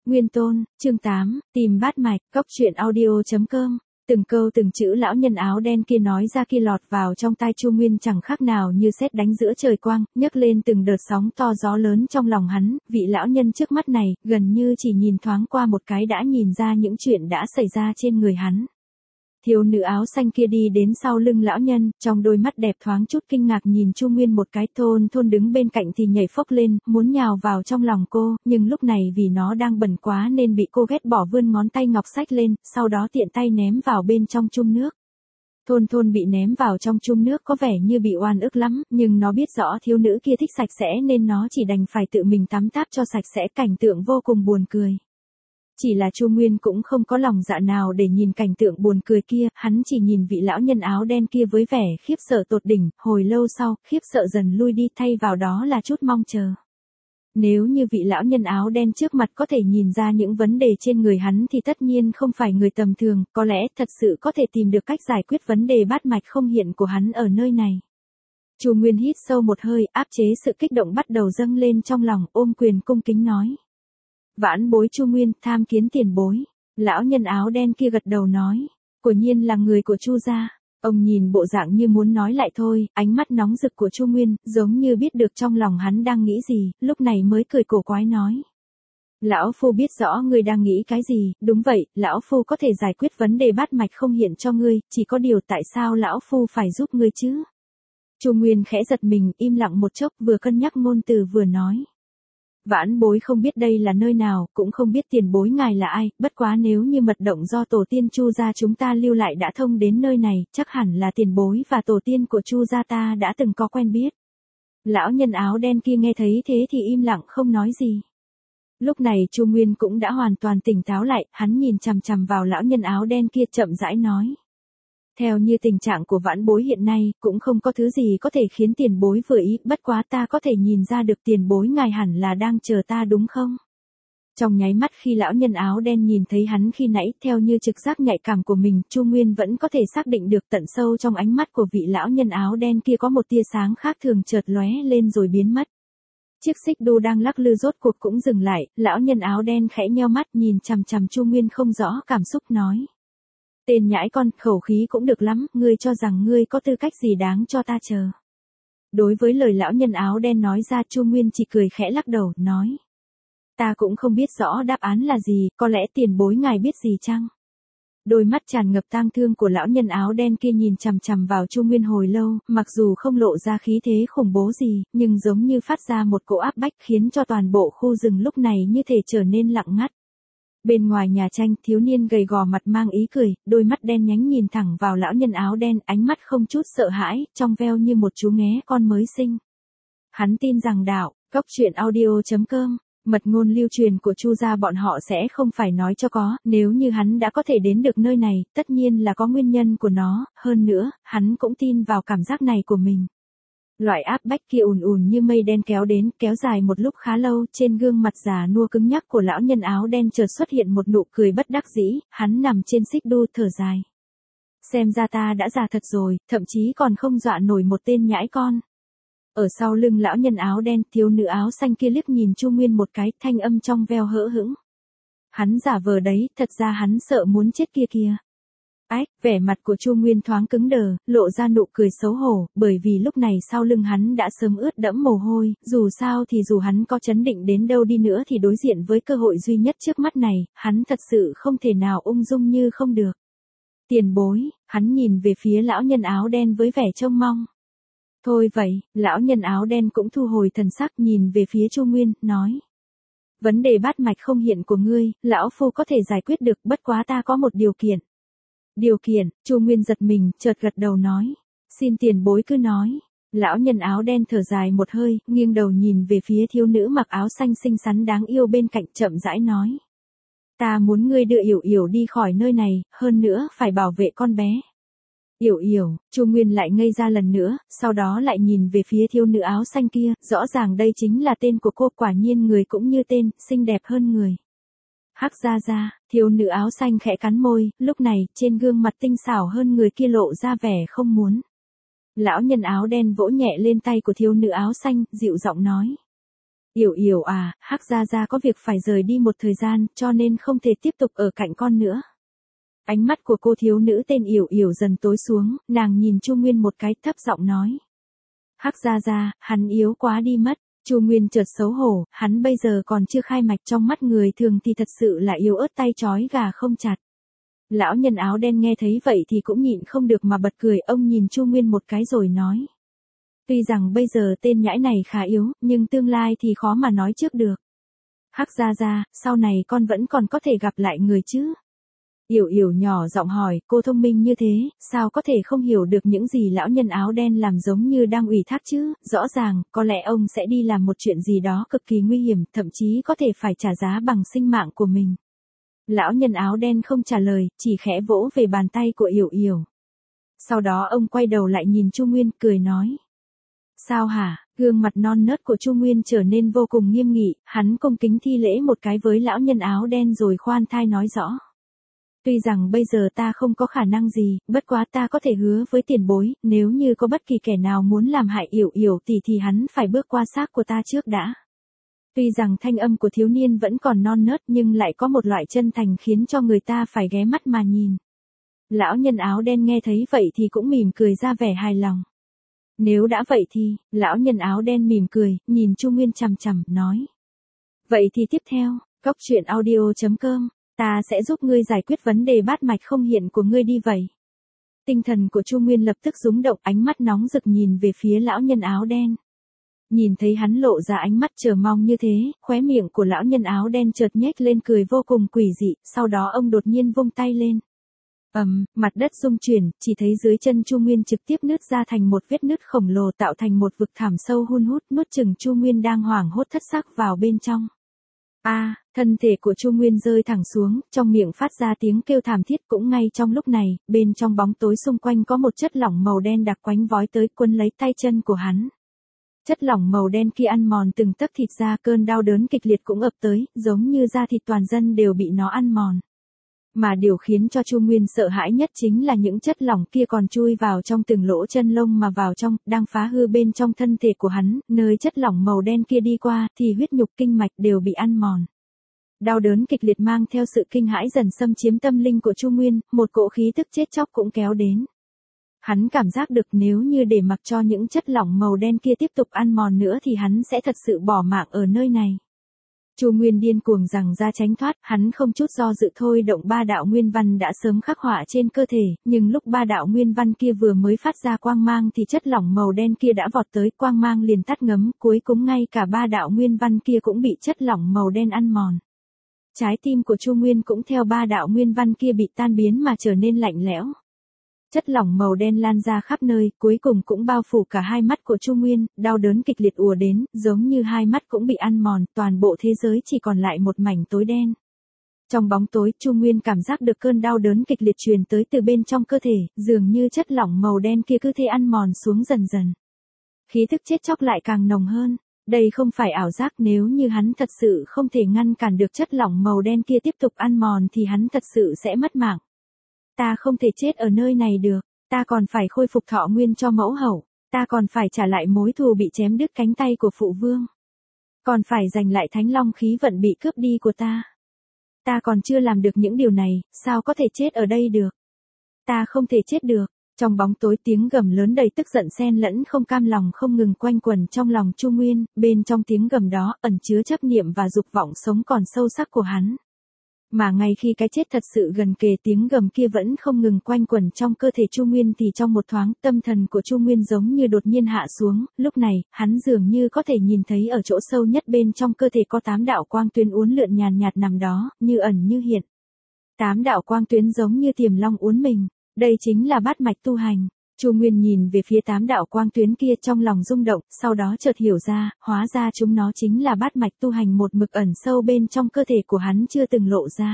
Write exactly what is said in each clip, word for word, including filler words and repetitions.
Nguyên Tôn, chương tám, tìm bát mạch, cốc truyện audio.com. Từng câu từng chữ lão nhân áo đen kia nói ra kia lọt vào trong tai Chu Nguyên chẳng khác nào như sét đánh giữa trời quang, nhấc lên từng đợt sóng to gió lớn trong lòng hắn. Vị lão nhân trước mắt này, gần như chỉ nhìn thoáng qua một cái đã nhìn ra những chuyện đã xảy ra trên người hắn. Thiếu nữ áo xanh kia đi đến sau lưng lão nhân, trong đôi mắt đẹp thoáng chút kinh ngạc nhìn Chu Nguyên một cái. Thôn thôn đứng bên cạnh thì nhảy phốc lên, muốn nhào vào trong lòng cô, nhưng lúc này vì nó đang bẩn quá nên bị cô ghét bỏ, vươn ngón tay ngọc xách lên, sau đó tiện tay ném vào bên trong chum nước. Thôn thôn bị ném vào trong chum nước có vẻ như bị oan ức lắm, nhưng nó biết rõ thiếu nữ kia thích sạch sẽ nên nó chỉ đành phải tự mình tắm táp cho sạch sẽ, cảnh tượng vô cùng buồn cười. Chỉ là Chu Nguyên cũng không có lòng dạ nào để nhìn cảnh tượng buồn cười kia, hắn chỉ nhìn vị lão nhân áo đen kia với vẻ khiếp sợ tột đỉnh. Hồi lâu sau, khiếp sợ dần lui đi, thay vào đó là chút mong chờ. Nếu như vị lão nhân áo đen trước mặt có thể nhìn ra những vấn đề trên người hắn thì tất nhiên không phải người tầm thường, có lẽ thật sự có thể tìm được cách giải quyết vấn đề bát mạch không hiện của hắn ở nơi này. Chu Nguyên hít sâu một hơi, áp chế sự kích động bắt đầu dâng lên trong lòng, ôm quyền cung kính nói: Vãn bối Chu Nguyên, tham kiến tiền bối. Lão nhân áo đen kia gật đầu nói: Quả nhiên là người của Chu gia. Ông nhìn bộ dạng như muốn nói lại thôi, ánh mắt nóng rực của Chu Nguyên, giống như biết được trong lòng hắn đang nghĩ gì, lúc này mới cười cổ quái nói: Lão phu biết rõ ngươi đang nghĩ cái gì. Đúng vậy, lão phu có thể giải quyết vấn đề bát mạch không hiện cho ngươi, chỉ có điều tại sao lão phu phải giúp ngươi chứ? Chu Nguyên khẽ giật mình, im lặng một chốc, vừa cân nhắc ngôn từ vừa nói: Vãn bối không biết đây là nơi nào, cũng không biết tiền bối ngài là ai, bất quá nếu như mật động do tổ tiên Chu gia chúng ta lưu lại đã thông đến nơi này, chắc hẳn là tiền bối và tổ tiên của Chu gia ta đã từng có quen biết. Lão nhân áo đen kia nghe thấy thế thì im lặng không nói gì. Lúc này Chu Nguyên cũng đã hoàn toàn tỉnh táo lại, hắn nhìn chằm chằm vào lão nhân áo đen kia chậm rãi nói: Theo như tình trạng của vãn bối hiện nay, cũng không có thứ gì có thể khiến tiền bối vừa ý, bất quá ta có thể nhìn ra được tiền bối ngài hẳn là đang chờ ta đúng không? Trong nháy mắt khi lão nhân áo đen nhìn thấy hắn khi nãy, theo như trực giác nhạy cảm của mình, Chu Nguyên vẫn có thể xác định được tận sâu trong ánh mắt của vị lão nhân áo đen kia có một tia sáng khác thường chợt lóe lên rồi biến mất. Chiếc xích đu đang lắc lư rốt cuộc cũng dừng lại, lão nhân áo đen khẽ nheo mắt nhìn chằm chằm Chu Nguyên không rõ cảm xúc nói: Tên nhãi con, khẩu khí cũng được lắm, ngươi cho rằng ngươi có tư cách gì đáng cho ta chờ. Đối với lời lão nhân áo đen nói ra, Chu Nguyên chỉ cười khẽ lắc đầu, nói: Ta cũng không biết rõ đáp án là gì, có lẽ tiền bối ngài biết gì chăng? Đôi mắt tràn ngập tang thương của lão nhân áo đen kia nhìn chằm chằm vào Chu Nguyên hồi lâu, mặc dù không lộ ra khí thế khủng bố gì, nhưng giống như phát ra một cỗ áp bách khiến cho toàn bộ khu rừng lúc này như thể trở nên lặng ngắt. Bên ngoài nhà tranh, thiếu niên gầy gò mặt mang ý cười, đôi mắt đen nhánh nhìn thẳng vào lão nhân áo đen, ánh mắt không chút sợ hãi, trong veo như một chú nghé con mới sinh. Hắn tin rằng đạo, cốc truyện audio.com, mật ngôn lưu truyền của Chu gia bọn họ sẽ không phải nói cho có, nếu như hắn đã có thể đến được nơi này, tất nhiên là có nguyên nhân của nó, hơn nữa, hắn cũng tin vào cảm giác này của mình. Loại áp bách kia ùn ùn như mây đen kéo đến, kéo dài một lúc khá lâu, trên gương mặt già nua cứng nhắc của lão nhân áo đen chợt xuất hiện một nụ cười bất đắc dĩ, hắn nằm trên xích đu thở dài. Xem ra ta đã già thật rồi, thậm chí còn không dọa nổi một tên nhãi con. Ở sau lưng lão nhân áo đen, thiếu nữ áo xanh kia liếc nhìn Chu Nguyên một cái, thanh âm trong veo hỡ hững. Hắn giả vờ đấy, thật ra hắn sợ muốn chết kia kìa. Ách, vẻ mặt của Chu Nguyên thoáng cứng đờ, lộ ra nụ cười xấu hổ, bởi vì lúc này sau lưng hắn đã sớm ướt đẫm mồ hôi, dù sao thì dù hắn có chấn định đến đâu đi nữa thì đối diện với cơ hội duy nhất trước mắt này, hắn thật sự không thể nào ung dung như không được. Tiền bối, hắn nhìn về phía lão nhân áo đen với vẻ trông mong. Thôi vậy, lão nhân áo đen cũng thu hồi thần sắc nhìn về phía Chu Nguyên, nói: Vấn đề bát mạch không hiện của ngươi, lão phu có thể giải quyết được, bất quá ta có một điều kiện. Điều kiện? Chu Nguyên giật mình, chợt gật đầu nói: Xin tiền bối cứ nói. Lão nhân áo đen thở dài một hơi, nghiêng đầu nhìn về phía thiếu nữ mặc áo xanh xinh xắn đáng yêu bên cạnh, chậm rãi nói: Ta muốn ngươi đưa Yểu Yểu đi khỏi nơi này, hơn nữa phải bảo vệ con bé. Yểu Yểu, Chu Nguyên lại ngây ra lần nữa, sau đó lại nhìn về phía thiếu nữ áo xanh kia, rõ ràng đây chính là tên của cô, quả nhiên người cũng như tên, xinh đẹp hơn người. Hắc ra ra, thiếu nữ áo xanh khẽ cắn môi, lúc này, trên gương mặt tinh xảo hơn người kia lộ ra vẻ không muốn. Lão nhân áo đen vỗ nhẹ lên tay của thiếu nữ áo xanh, dịu giọng nói: Yểu Yểu à, Hắc Gia Gia có việc phải rời đi một thời gian, cho nên không thể tiếp tục ở cạnh con nữa. Ánh mắt của cô thiếu nữ tên Yểu Yểu dần tối xuống, nàng nhìn Chu Nguyên một cái, thấp giọng nói. Hắc Gia Gia, hắn yếu quá đi mất. Chu Nguyên chợt xấu hổ, hắn bây giờ còn chưa khai mạch, trong mắt người thường thì thật sự là yếu ớt tay trói gà không chặt. Lão nhân áo đen nghe thấy vậy thì cũng nhịn không được mà bật cười, ông nhìn Chu Nguyên một cái rồi nói. Tuy rằng bây giờ tên nhãi này khá yếu, nhưng tương lai thì khó mà nói trước được. Hắc Gia Gia, sau này con vẫn còn có thể gặp lại người chứ? Yểu Yểu nhỏ giọng hỏi, cô thông minh như thế, sao có thể không hiểu được những gì lão nhân áo đen làm giống như đang ủy thác chứ? Rõ ràng, có lẽ ông sẽ đi làm một chuyện gì đó cực kỳ nguy hiểm, thậm chí có thể phải trả giá bằng sinh mạng của mình. Lão nhân áo đen không trả lời, chỉ khẽ vỗ về bàn tay của Yểu Yểu. Sau đó ông quay đầu lại nhìn Chu Nguyên, cười nói. Sao hả? Gương mặt non nớt của Chu Nguyên trở nên vô cùng nghiêm nghị, hắn cung kính thi lễ một cái với lão nhân áo đen rồi khoan thai nói rõ. Tuy rằng bây giờ ta không có khả năng gì, bất quá ta có thể hứa với tiền bối, nếu như có bất kỳ kẻ nào muốn làm hại Yểu Yểu thì thì hắn phải bước qua xác của ta trước đã. Tuy rằng thanh âm của thiếu niên vẫn còn non nớt nhưng lại có một loại chân thành khiến cho người ta phải ghé mắt mà nhìn. Lão nhân áo đen nghe thấy vậy thì cũng mỉm cười ra vẻ hài lòng. Nếu đã vậy thì, lão nhân áo đen mỉm cười, nhìn Chu Nguyên chằm chằm, nói. Vậy thì tiếp theo, cốc truyện audio chấm com, ta sẽ giúp ngươi giải quyết vấn đề bát mạch không hiện của ngươi đi vậy. Tinh thần của Chu Nguyên lập tức rúng động, ánh mắt nóng rực nhìn về phía lão nhân áo đen. Nhìn thấy hắn lộ ra ánh mắt chờ mong như thế, khóe miệng của lão nhân áo đen chợt nhếch lên cười vô cùng quỷ dị, sau đó ông đột nhiên vung tay lên. ầm, um, mặt đất rung chuyển, chỉ thấy dưới chân Chu Nguyên trực tiếp nứt ra thành một vết nứt khổng lồ tạo thành một vực thẳm sâu hun hút, nuốt chừng Chu Nguyên đang hoảng hốt thất sắc vào bên trong. A, à, thân thể của Chu Nguyên rơi thẳng xuống, trong miệng phát ra tiếng kêu thảm thiết. Cũng ngay trong lúc này, bên trong bóng tối xung quanh có một chất lỏng màu đen đặc quánh vói tới quấn lấy tay chân của hắn. Chất lỏng màu đen kia ăn mòn từng tấc thịt ra, cơn đau đớn kịch liệt cũng ập tới, giống như da thịt toàn thân đều bị nó ăn mòn. Mà điều khiến cho Chu Nguyên sợ hãi nhất chính là những chất lỏng kia còn chui vào trong từng lỗ chân lông mà vào trong, đang phá hư bên trong thân thể của hắn, nơi chất lỏng màu đen kia đi qua, thì huyết nhục kinh mạch đều bị ăn mòn. Đau đớn kịch liệt mang theo sự kinh hãi dần xâm chiếm tâm linh của Chu Nguyên, một cỗ khí tức chết chóc cũng kéo đến. Hắn cảm giác được nếu như để mặc cho những chất lỏng màu đen kia tiếp tục ăn mòn nữa thì hắn sẽ thật sự bỏ mạng ở nơi này. Chu Nguyên điên cuồng rằng ra tránh thoát, hắn không chút do dự thôi động ba đạo nguyên văn đã sớm khắc họa trên cơ thể, nhưng lúc ba đạo nguyên văn kia vừa mới phát ra quang mang thì chất lỏng màu đen kia đã vọt tới, quang mang liền tắt ngấm, cuối cùng ngay cả ba đạo nguyên văn kia cũng bị chất lỏng màu đen ăn mòn. Trái tim của Chu Nguyên cũng theo ba đạo nguyên văn kia bị tan biến mà trở nên lạnh lẽo. Chất lỏng màu đen lan ra khắp nơi, cuối cùng cũng bao phủ cả hai mắt của Chu Nguyên, đau đớn kịch liệt ùa đến, giống như hai mắt cũng bị ăn mòn, toàn bộ thế giới chỉ còn lại một mảnh tối đen. Trong bóng tối, Chu Nguyên cảm giác được cơn đau đớn kịch liệt truyền tới từ bên trong cơ thể, dường như chất lỏng màu đen kia cứ thế ăn mòn xuống dần dần. Khí thức chết chóc lại càng nồng hơn. Đây không phải ảo giác, nếu như hắn thật sự không thể ngăn cản được chất lỏng màu đen kia tiếp tục ăn mòn thì hắn thật sự sẽ mất mạng. Ta không thể chết ở nơi này được, ta còn phải khôi phục thọ nguyên cho mẫu hậu, ta còn phải trả lại mối thù bị chém đứt cánh tay của phụ vương. Còn phải giành lại thánh long khí vận bị cướp đi của ta. Ta còn chưa làm được những điều này, sao có thể chết ở đây được? Ta không thể chết được. Trong bóng tối tiếng gầm lớn đầy tức giận xen lẫn không cam lòng không ngừng quanh quẩn trong lòng Chu Nguyên, bên trong tiếng gầm đó ẩn chứa chấp niệm và dục vọng sống còn sâu sắc của hắn. Mà ngay khi cái chết thật sự gần kề, tiếng gầm kia vẫn không ngừng quanh quẩn trong cơ thể Chu Nguyên thì trong một thoáng, tâm thần của Chu Nguyên giống như đột nhiên hạ xuống, lúc này, hắn dường như có thể nhìn thấy ở chỗ sâu nhất bên trong cơ thể có tám đạo quang tuyến uốn lượn nhàn nhạt nằm đó, như ẩn như hiện. Tám đạo quang tuyến giống như tiềm long uốn mình, đây chính là bát mạch tu hành. Chu Nguyên nhìn về phía tám đạo quang tuyến kia trong lòng rung động, sau đó chợt hiểu ra, hóa ra chúng nó chính là bát mạch tu hành một mực ẩn sâu bên trong cơ thể của hắn chưa từng lộ ra.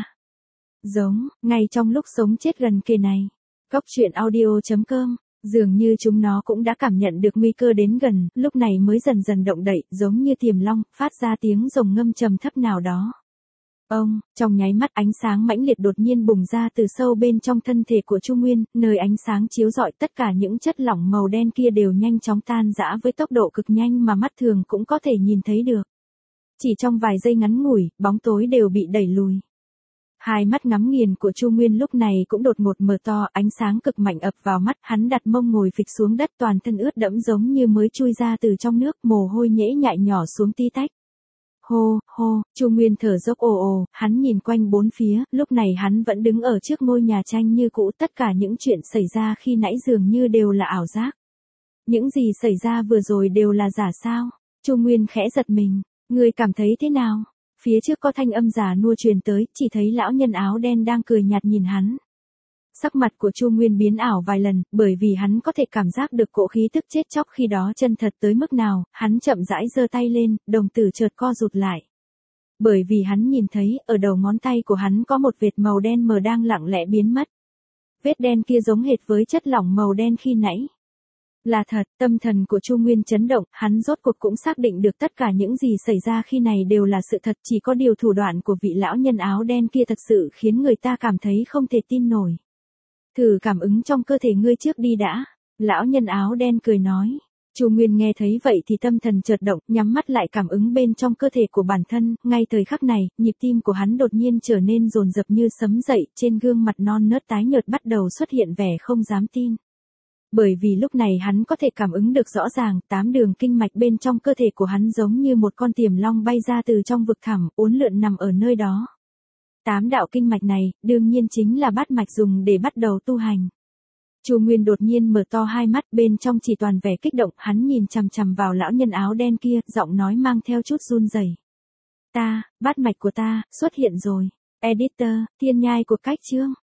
Giống, ngay trong lúc sống chết gần kề này. Cốc truyện audio chấm com, dường như chúng nó cũng đã cảm nhận được nguy cơ đến gần, lúc này mới dần dần động đậy, giống như tiềm long, phát ra tiếng rồng ngâm trầm thấp nào đó. Ông, trong nháy mắt ánh sáng mãnh liệt đột nhiên bùng ra từ sâu bên trong thân thể của Chu Nguyên, nơi ánh sáng chiếu rọi tất cả những chất lỏng màu đen kia đều nhanh chóng tan rã với tốc độ cực nhanh mà mắt thường cũng có thể nhìn thấy được. Chỉ trong vài giây ngắn ngủi, bóng tối đều bị đẩy lùi. Hai mắt ngắm nghiền của Chu Nguyên lúc này cũng đột ngột mở to, ánh sáng cực mạnh ập vào mắt, hắn đặt mông ngồi phịch xuống đất, toàn thân ướt đẫm giống như mới chui ra từ trong nước, mồ hôi nhễ nhại nhỏ xuống tí tách. Hô, hô, Chu Nguyên thở dốc ồ ồ, hắn nhìn quanh bốn phía, lúc này hắn vẫn đứng ở trước ngôi nhà tranh như cũ, tất cả những chuyện xảy ra khi nãy dường như đều là ảo giác. Những gì xảy ra vừa rồi đều là giả sao? Chu Nguyên khẽ giật mình, ngươi cảm thấy thế nào? Phía trước có thanh âm già nua truyền tới, chỉ thấy lão nhân áo đen đang cười nhạt nhìn hắn. Sắc mặt của Chu Nguyên biến ảo vài lần, bởi vì hắn có thể cảm giác được cỗ khí tức chết chóc khi đó chân thật tới mức nào, hắn chậm rãi giơ tay lên, đồng tử chợt co rụt lại. Bởi vì hắn nhìn thấy, ở đầu ngón tay của hắn có một vệt màu đen mờ đang lặng lẽ biến mất. Vết đen kia giống hệt với chất lỏng màu đen khi nãy. Là thật, tâm thần của Chu Nguyên chấn động, hắn rốt cuộc cũng xác định được tất cả những gì xảy ra khi này đều là sự thật, chỉ có điều thủ đoạn của vị lão nhân áo đen kia thật sự khiến người ta cảm thấy không thể tin nổi. Thử cảm ứng trong cơ thể ngươi trước đi đã, lão nhân áo đen cười nói. Chu Nguyên nghe thấy vậy thì tâm thần chợt động, nhắm mắt lại cảm ứng bên trong cơ thể của bản thân, ngay thời khắc này, nhịp tim của hắn đột nhiên trở nên dồn dập như sấm dậy, trên gương mặt non nớt tái nhợt bắt đầu xuất hiện vẻ không dám tin. Bởi vì lúc này hắn có thể cảm ứng được rõ ràng, tám đường kinh mạch bên trong cơ thể của hắn giống như một con tiềm long bay ra từ trong vực thẳm, uốn lượn nằm ở nơi đó. Tám đạo kinh mạch này, đương nhiên chính là bát mạch dùng để bắt đầu tu hành. Chu Nguyên đột nhiên mở to hai mắt, bên trong chỉ toàn vẻ kích động, hắn nhìn chằm chằm vào lão nhân áo đen kia, giọng nói mang theo chút run rẩy. Ta, bát mạch của ta, xuất hiện rồi. Editor, Thiên Nhai của Cách Chương.